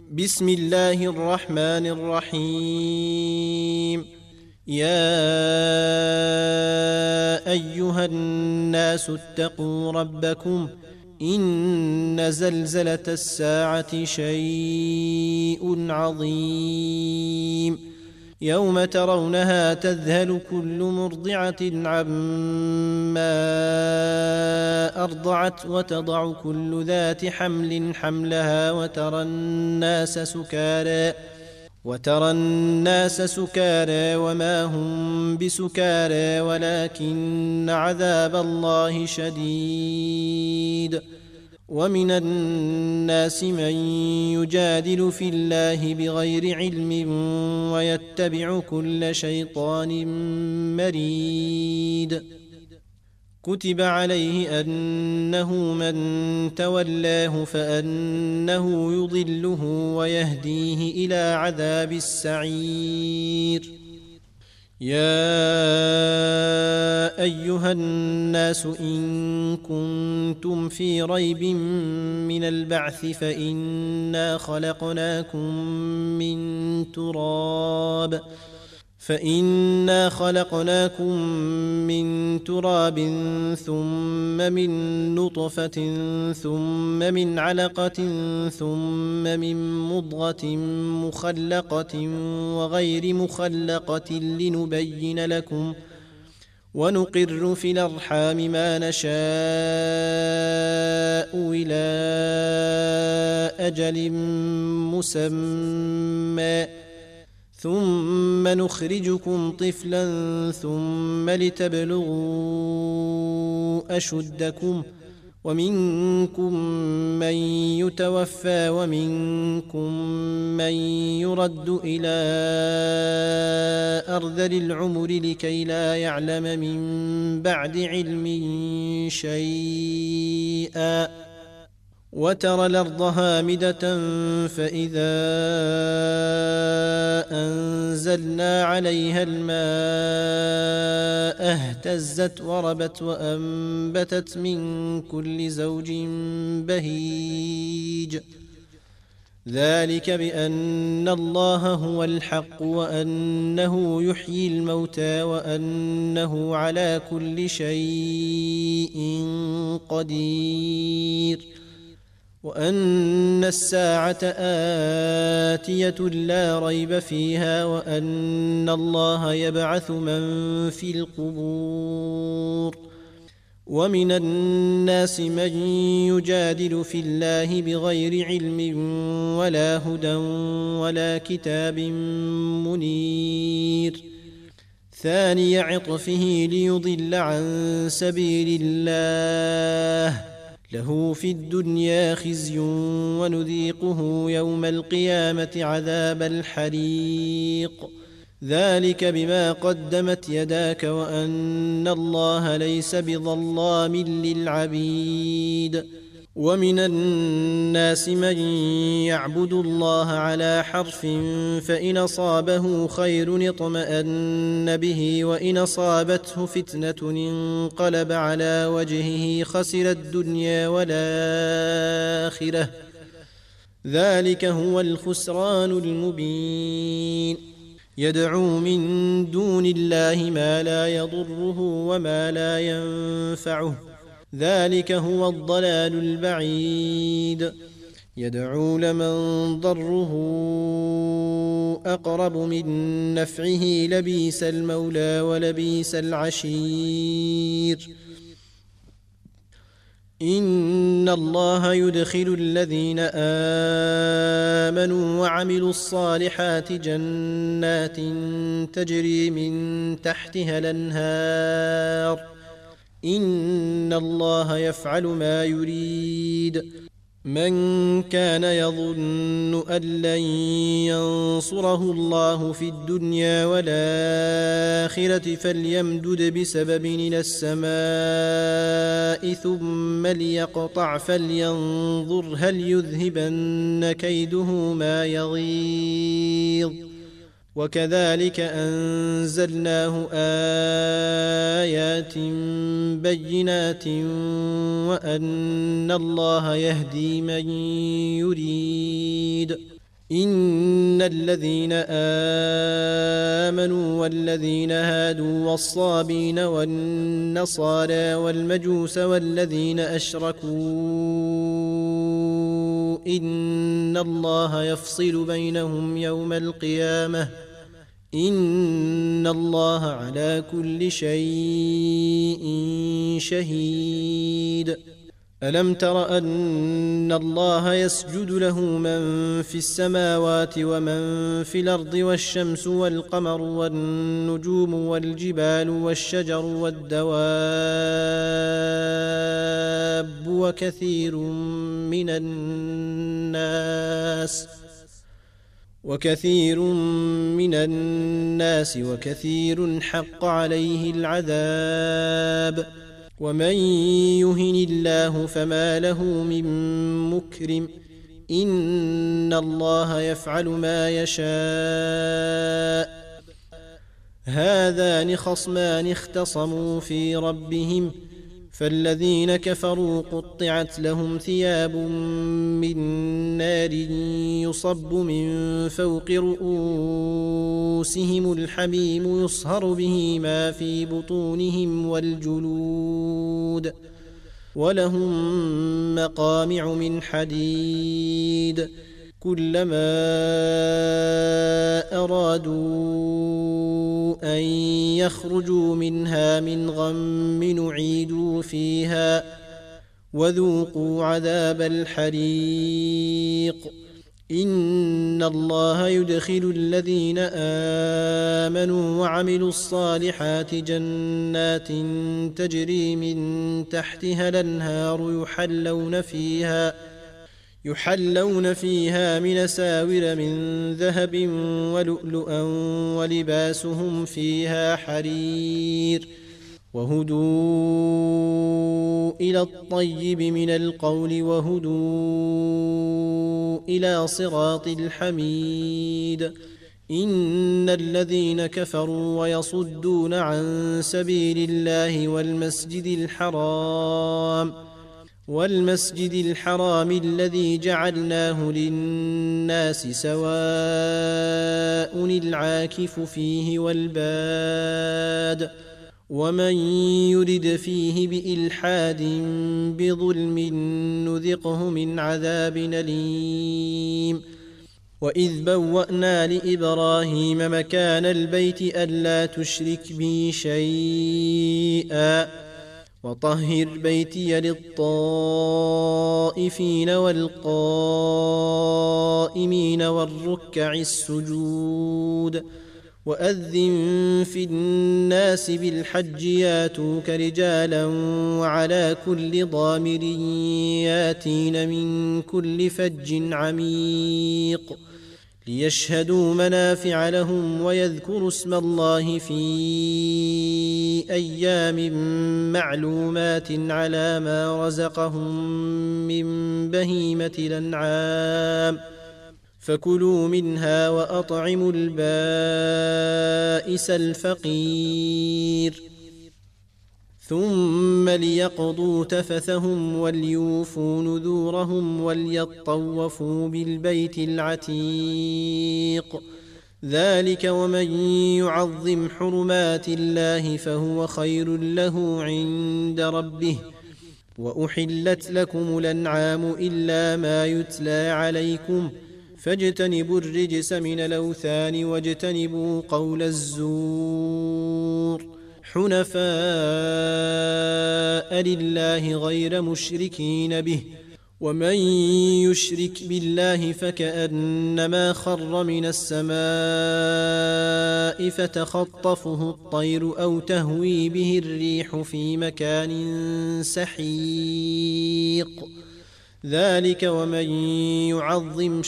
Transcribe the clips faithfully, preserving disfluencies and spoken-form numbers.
بسم الله الرحمن الرحيم. يا أيها الناس اتقوا ربكم إن زلزلة الساعة شيء عظيم يوم ترونها تذهل كل مرضعة عما أرضعت وتضع كل ذات حمل حملها وترى الناس سكارى وترى الناس سكارى وما هم بسكارى ولكن عذاب الله شديد. ومن الناس من يجادل في الله بغير علم ويتبع كل شيطان مريد. كتب عليه أنه من تولاه فأنه يضله ويهديه إلى عذاب السعير. يا أيها الناس إن كنتم في ريب من البعث فإنا خلقناكم من تراب فإنا خلقناكم من تراب ثم من نطفة ثم من علقة ثم من مضغة مخلقة وغير مخلقة لنبين لكم ونقر في الأرحام ما نشاء إلى أجل مسمى ثم نخرجكم طفلا ثم لتبلغوا أشدكم ومنكم من يتوفى ومنكم من يرد إلى أرذل العمر لكي لا يعلم من بعد علم شيئا. وترى الأرض هامدة فإذا أنزلنا عليها الماء اهتزت وربت وأنبتت من كل زوج بهيج. ذلك بأن الله هو الحق وأنه يحيي الموتى وأنه على كل شيء قدير وأن الساعة آتية لا ريب فيها وأن الله يبعث من في القبور. ومن الناس من يجادل في الله بغير علم ولا هدى ولا كتاب منير. ثاني عطفه ليضل عن سبيل الله له في الدنيا خزي ونذيقه يوم القيامة عذاب الحريق. ذلك بما قدمت يداك وأن الله ليس بظلام للعبيد. ومن الناس من يعبد الله على حرف فإن أصابه خير اطمأن به وإن أصابته فتنة انقلب على وجهه خسر الدنيا والآخرة. ذلك هو الخسران المبين. يدعو من دون الله ما لا يضره وما لا ينفعه ذلك هو الضلال البعيد. يدعو لمن ضره أقرب من نفعه لبيس المولى ولبيس العشير. إن الله يدخل الذين آمنوا وعملوا الصالحات جنات تجري من تحتها الأنهار إن الله يفعل ما يريد. من كان يظن أن لن ينصره الله في الدنيا والآخرة فليمدد بسبب إلى السماء ثم ليقطع فلينظر هل يذهبن كيده ما يغيظ. وكذلك أنزلناه آيات بينات وأن الله يهدي من يريد إن الذين آمنوا والذين هادوا والصابين والنصارى والمجوس والذين أشركوا إن الله يفصل بينهم يوم القيامة إن الله على كل شيء شهيد. ألم تر أن الله يسجد له من في السماوات ومن في الأرض والشمس والقمر والنجوم والجبال والشجر والدواب وكثير من الناس وكثير من الناس وكثير حق عليه العذاب ومن يهن الله فما له من مكرم إن الله يفعل ما يشاء. هذان خصمان اختصموا في ربهم فالذين كفروا قطعت لهم ثياب من نار يصب من فوق رؤوسهم الحميم يصهر به ما في بطونهم والجلود ولهم مقامع من حديد كلما أرادوا أن يخرجوا منها من غم نعيدوا فيها وذوقوا عذاب الحريق. إن الله يدخل الذين آمنوا وعملوا الصالحات جنات تجري من تحتها الأنهار يحلون فيها يحلون فيها من ساور من ذهب ولؤلؤا ولباسهم فيها حرير وهدوا إلى الطيب من القول وهدوا إلى صراط الحميد. إن الذين كفروا ويصدون عن سبيل الله والمسجد الحرام والمسجد الحرام الذي جعلناه للناس سواء العاكف فيه والباد ومن يرد فيه بإلحاد بظلم نذقه من عذاب أليم. وإذ بوأنا لإبراهيم مكان البيت ألا تشرك بي شيئا وطهر بيتي للطائفين والقائمين والركع السجود وأذن في الناس بالحج ياتوك رجالا وعلى كل ضامر ياتين من كل فج عميق ليشهدوا منافع لهم ويذكروا اسم الله في أيام معلومات على ما رزقهم من بهيمة الأنعام فكلوا منها وأطعموا البائس الفقير ثم ليقضوا تفثهم وليوفوا نذورهم وليطوفوا بالبيت العتيق ذلك ومن يعظم حرمات الله فهو خير له عند ربه. وأحلت لكم الأنعام إلا ما يتلى عليكم فاجتنبوا الرجس من الأوثان واجتنبوا قول الزور حنفاء لله غير مشركين به ومن يشرك بالله فكأنما خر من السماء فتخطفه الطير أو تهوي به الريح في مكان سحيق ذلك ومن يعظم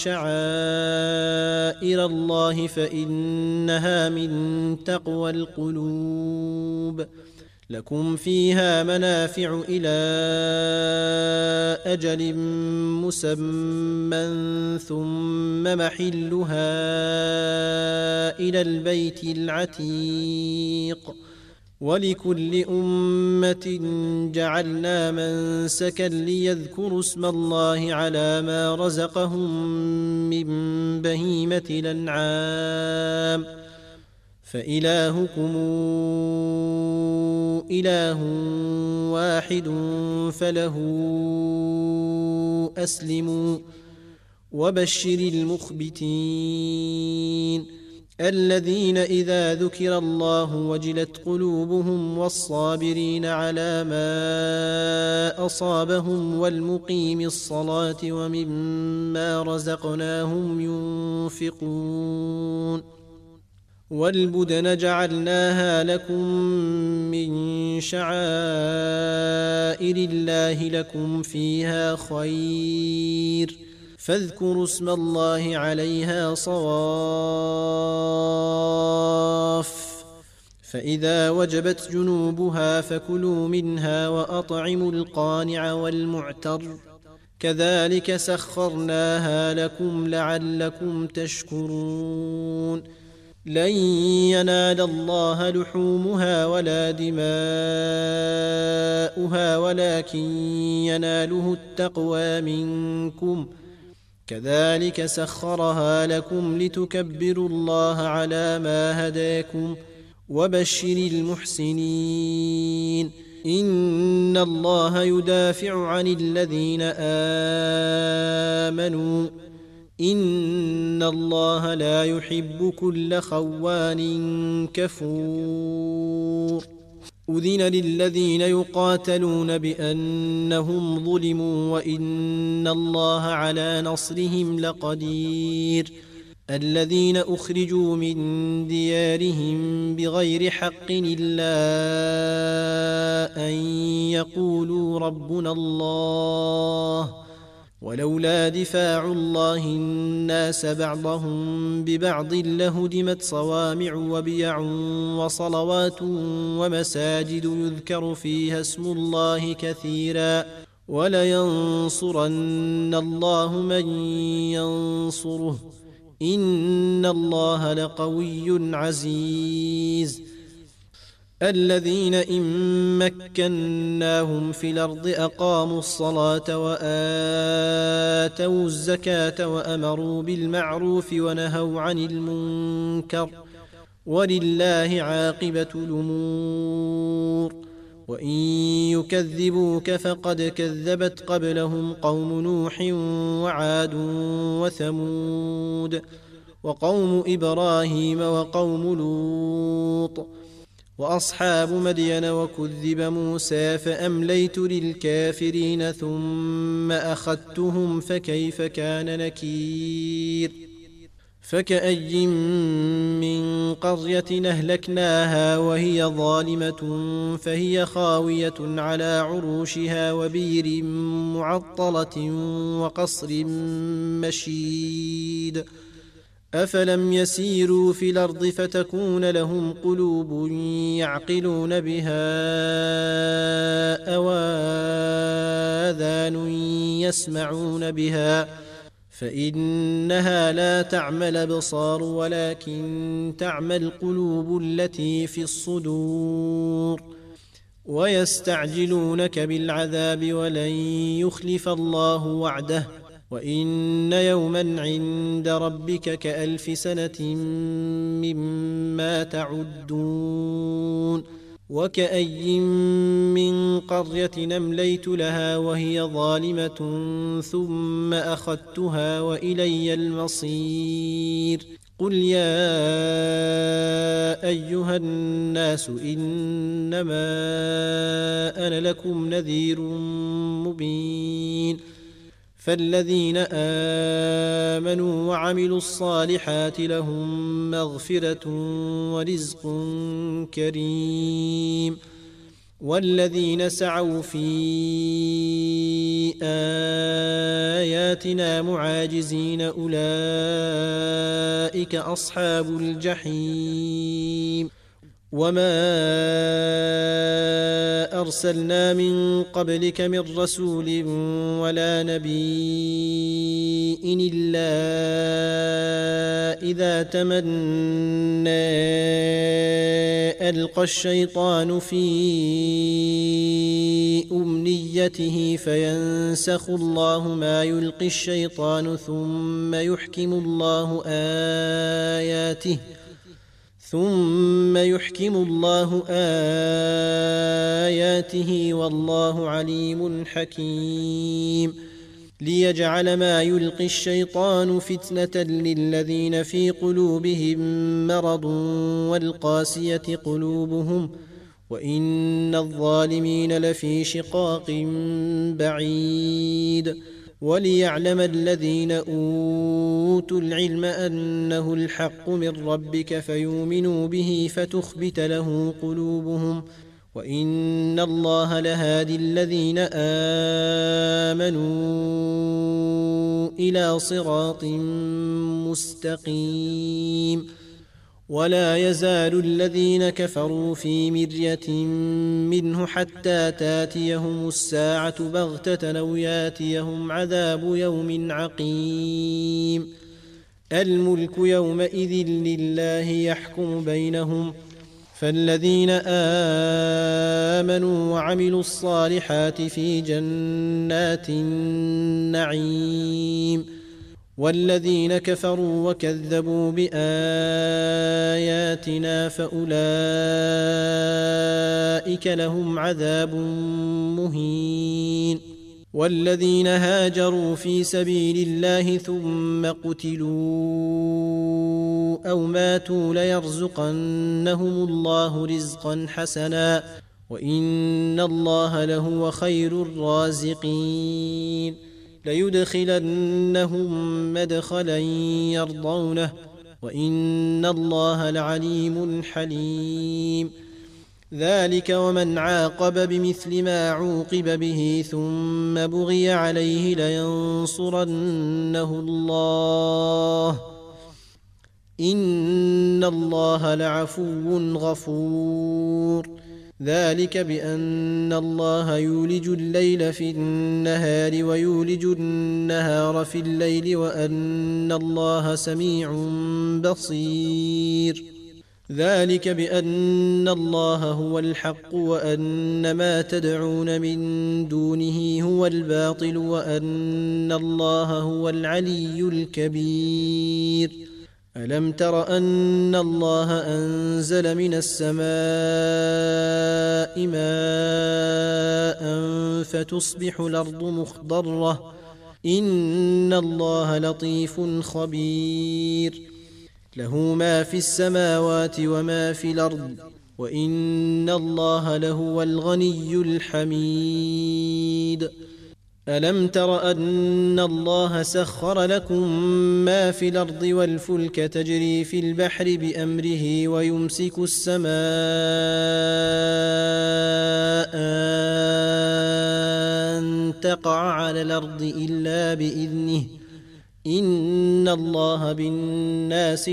شعائر الله فإنها من تقوى القلوب. لكم فيها منافع إلى أجل مسمى ثم محلها إلى البيت العتيق ولكل أمة جعلنا منسكا ليذكروا اسم الله على ما رزقهم من بهيمة الأنعام فإلهكم إله واحد فله أسلموا وبشر المخبتين الذين إذا ذكر الله وجلت قلوبهم والصابرين على ما أصابهم والمقيم الصلاة ومما رزقناهم ينفقون والبدن جعلناها لكم من شعائر الله لكم فيها خير فاذكروا اسم الله عليها صواف فإذا وجبت جنوبها فكلوا منها وأطعموا القانع والمعتر كذلك سخرناها لكم لعلكم تشكرون لن ينال الله لحومها ولا دماؤها ولكن يناله التقوى منكم كذلك سخرها لكم لتكبروا الله على ما هداكم وبشر المحسنين إن الله يدافع عن الذين آمنوا إن الله لا يحب كل خوان كفور أذن للذين يقاتلون بأنهم ظلموا وإن الله على نصرهم لقدير الذين أخرجوا من ديارهم بغير حق إلا أن يقولوا ربنا الله ولولا دفاع الله الناس بعضهم ببعض لهدمت صوامع وبيع وصلوات ومساجد يذكر فيها اسم الله كثيرا ولينصرن الله من ينصره إن الله لقوي عزيز الذين إن مكناهم في الأرض أقاموا الصلاة وآتوا الزكاة وأمروا بالمعروف ونهوا عن المنكر ولله عاقبة الأمور وإن يكذبوك فقد كذبت قبلهم قوم نوح وعاد وثمود وقوم إبراهيم وقوم لوط وأصحاب مدين وكذب موسى فأمليت للكافرين ثم أخذتهم فكيف كان نكير فكأي من قرية أهلكناها وهي ظالمة فهي خاوية على عروشها وبير معطلة وقصر مشيد أفلم يسيروا في الأرض فتكون لهم قلوب يعقلون بها أو آذان يسمعون بها فإنها لا تعمى الأبصار ولكن تعمى القلوب التي في الصدور ويستعجلونك بالعذاب ولن يخلف الله وعده وإن يوما عند ربك كألف سنة مما تعدون وكأي من قرية أمليت لها وهي ظالمة ثم أخذتها وإلي المصير قل يا أيها الناس إنما أنا لكم نذير مبين فالذين آمنوا وعملوا الصالحات لهم مغفرة ورزق كريم والذين سعوا في آياتنا معاجزين أولئك أصحاب الجحيم وما أرسلنا من قبلك من رسول ولا نبي إلا إذا تمنى ألقى الشيطان في أمنيته فينسخ الله ما يلقي الشيطان ثم يحكم الله آياته ثم يحكم الله آياته والله عليم حكيم ليجعل ما يلقي الشيطان فتنة للذين في قلوبهم مرض والقاسية قلوبهم وإن الظالمين لفي شقاق بعيد وليعلم الذين أوتوا العلم أنه الحق من ربك فيؤمنوا به فتخبت له قلوبهم وإن الله لهادي الذين آمنوا إلى صراط مستقيم ولا يزال الذين كفروا في مرية منه حتى تاتيهم الساعة بغتة أو ياتيهم عذاب يوم عقيم الملك يومئذ لله يحكم بينهم فالذين آمنوا وعملوا الصالحات في جنات النعيم والذين كفروا وكذبوا بآياتنا فأولئك لهم عذاب مهين والذين هاجروا في سبيل الله ثم قتلوا أو ماتوا ليرزقنهم الله رزقا حسنا وإن الله لهو خير الرازقين ليدخلنهم مدخلا يرضونه وإن الله لعليم حليم ذلك ومن عاقب بمثل ما عوقب به ثم بغي عليه لينصرنه الله إن الله لعفو غفور ذلك بأن الله يولج الليل في النهار ويولج النهار في الليل وأن الله سميع بصير ذلك بأن الله هو الحق وأن ما تدعون من دونه هو الباطل وأن الله هو العلي الكبير ألم تر أن الله أنزل من السماء ماء فتصبح الأرض مخضرة إن الله لطيف خبير له ما في السماوات وما في الأرض وإن الله لهو الغني الحميد ألم تر أن الله سخر لكم ما في الأرض والفلك تجري في البحر بأمره ويمسك السماء أن تقع على الأرض إلا بإذنه إن الله بالناس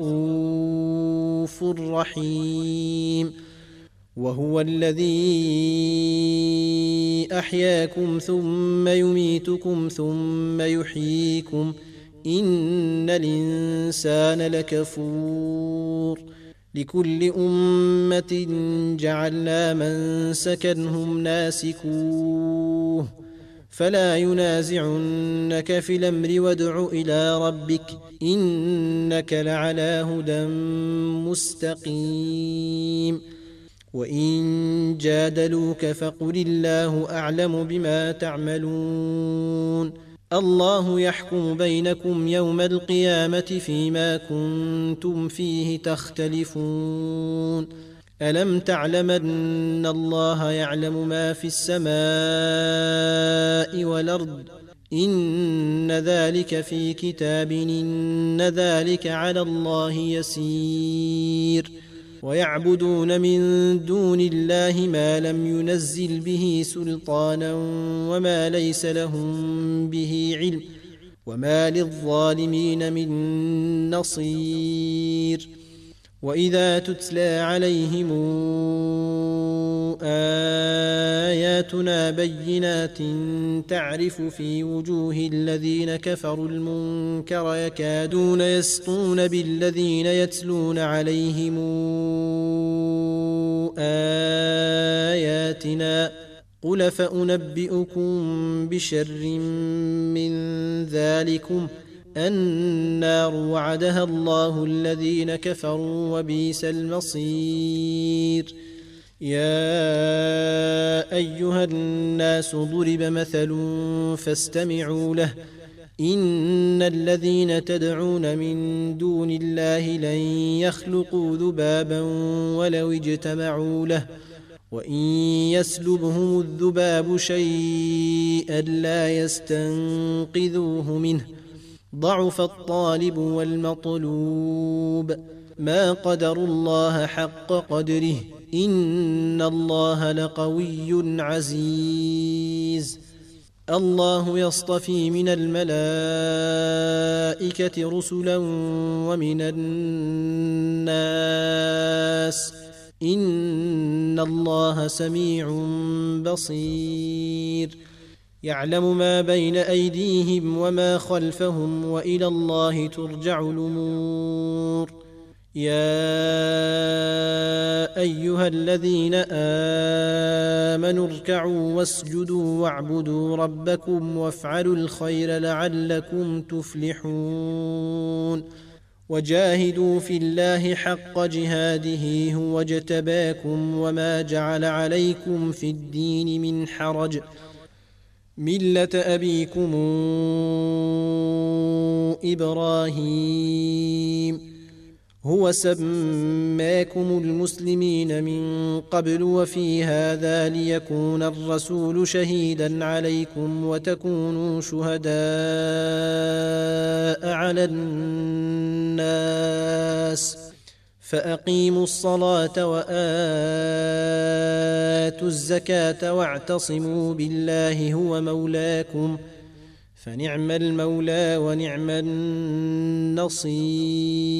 لرؤوف رحيم وهو الذي أحياكم ثم يميتكم ثم يحييكم إن الإنسان لكفور لكل أمة جعلنا منسكا هم ناسكوه فلا ينازعنك في الأمر وادع إلى ربك إنك لعلى هدى مستقيم وإن جادلوك فقل الله أعلم بما تعملون الله يحكم بينكم يوم القيامة فيما كنتم فيه تختلفون ألم تعلم أن الله يعلم ما في السماء والأرض إن ذلك في كتاب إن ذلك على الله يسير ويعبدون من دون الله ما لم ينزل به سلطانا وما ليس لهم به علم وما للظالمين من نصير وإذا تتلى عليهم آياتنا بينات تعرف في وجوه الذين كفروا المنكر يكادون يسطون بالذين يتلون عليهم آياتنا قل فأنبئكم بشر من ذلكم النار وعدها الله الذين كفروا وبئس المصير. يا أيها الناس ضرب مثل فاستمعوا له إن الذين تدعون من دون الله لن يخلقوا ذبابا ولو اجتمعوا له وإن يسلبهم الذباب شيئا لا يستنقذوه منه ضعف الطالب والمطلوب ما قدروا الله حق قدره إن الله لقوي عزيز. الله يصطفي من الملائكة رسلا ومن الناس إن الله سميع بصير. يعلم ما بين أيديهم وما خلفهم وإلى الله ترجع الأمور. يا أيها الذين آمنوا اركعوا واسجدوا واعبدوا ربكم وافعلوا الخير لعلكم تفلحون. وجاهدوا في الله حق جهاده هو اجتباكم وما جعل عليكم في الدين من حرج ملة أبيكم إبراهيم هو سماكم المسلمين من قبل وفي هذا ليكون الرسول شهيدا عليكم وتكونوا شهداء على الناس فأقيموا الصلاة وآتوا الزكاة واعتصموا بالله هو مولاكم فنعم المولى ونعم النصير.